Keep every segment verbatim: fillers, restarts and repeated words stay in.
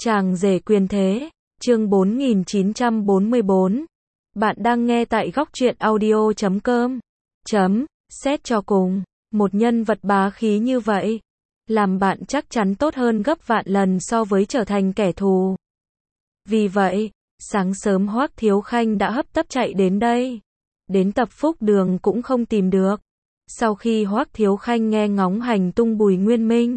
Chàng rể quyền thế, chương bốn nghìn chín trăm bốn mươi bốn. Bạn đang nghe tại góc truyện audio chấm com. Chấm, xét cho cùng, một nhân vật bá khí như vậy, làm bạn chắc chắn tốt hơn gấp vạn lần so với trở thành kẻ thù. Vì vậy, sáng sớm Hoắc Thiếu Khanh đã hấp tấp chạy đến đây. Đến tập phúc đường cũng không tìm được. Sau khi Hoắc Thiếu Khanh nghe ngóng hành tung Bùi Nguyên Minh,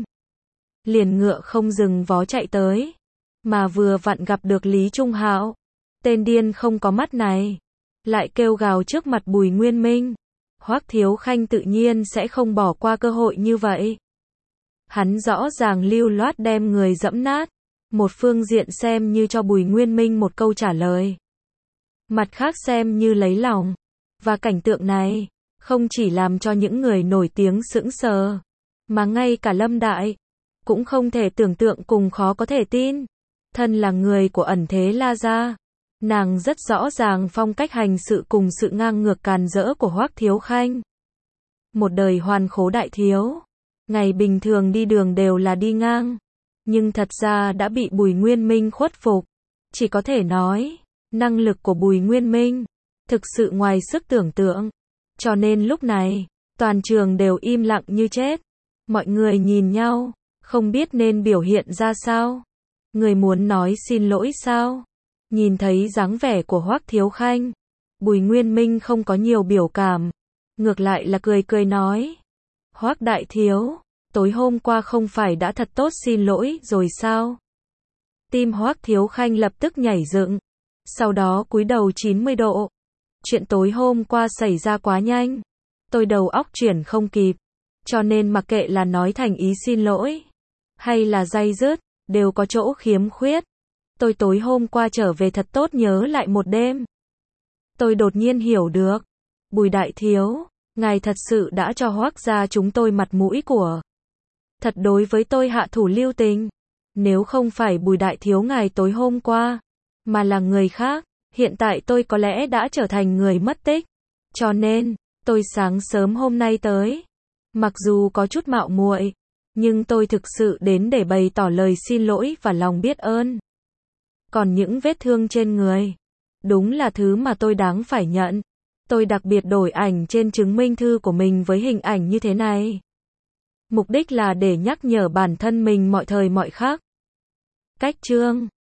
liền ngựa không dừng vó chạy tới, mà vừa vặn gặp được Lý Trung Hạo. Tên điên không có mắt này, lại kêu gào trước mặt Bùi Nguyên Minh. Hoắc Thiếu Khanh tự nhiên sẽ không bỏ qua cơ hội như vậy. Hắn rõ ràng lưu loát đem người dẫm nát, một phương diện xem như cho Bùi Nguyên Minh một câu trả lời, mặt khác xem như lấy lòng. Và cảnh tượng này, không chỉ làm cho những người nổi tiếng sững sờ, mà ngay cả Lâm Đại cũng không thể tưởng tượng cùng khó có thể tin. Thân là người của ẩn thế La gia, nàng rất rõ ràng phong cách hành sự cùng sự ngang ngược càn rỡ của Hoắc Thiếu Khanh. Một đời hoàn khố đại thiếu, ngày bình thường đi đường đều là đi ngang, nhưng thật ra đã bị Bùi Nguyên Minh khuất phục. Chỉ có thể nói, năng lực của Bùi Nguyên Minh thực sự ngoài sức tưởng tượng. Cho nên lúc này, toàn trường đều im lặng như chết. Mọi người nhìn nhau, không biết nên biểu hiện ra sao. Người muốn nói xin lỗi sao? Nhìn thấy dáng vẻ của Hoắc Thiếu Khanh, Bùi Nguyên Minh không có nhiều biểu cảm, ngược lại là cười cười nói: Hoắc đại thiếu, tối hôm qua không phải đã thật tốt xin lỗi rồi sao? Tim Hoắc Thiếu Khanh lập tức nhảy dựng, sau đó cúi đầu chín mươi độ. Chuyện tối hôm qua xảy ra quá nhanh, tôi đầu óc chuyển không kịp, cho nên mặc kệ là nói thành ý xin lỗi, hay là day dứt, đều có chỗ khiếm khuyết. Tôi tối hôm qua trở về thật tốt nhớ lại một đêm. Tôi đột nhiên hiểu được, Bùi đại thiếu, ngài thật sự đã cho Hoắc gia chúng tôi mặt mũi của thật đối với tôi hạ thủ lưu tình. Nếu không phải Bùi đại thiếu ngài tối hôm qua, mà là người khác, hiện tại tôi có lẽ đã trở thành người mất tích. Cho nên, tôi sáng sớm hôm nay tới, mặc dù có chút mạo muội, nhưng tôi thực sự đến để bày tỏ lời xin lỗi và lòng biết ơn. Còn những vết thương trên người, đúng là thứ mà tôi đáng phải nhận. Tôi đặc biệt đổi ảnh trên chứng minh thư của mình với hình ảnh như thế này. Mục đích là để nhắc nhở bản thân mình mọi thời mọi khác. Cách chương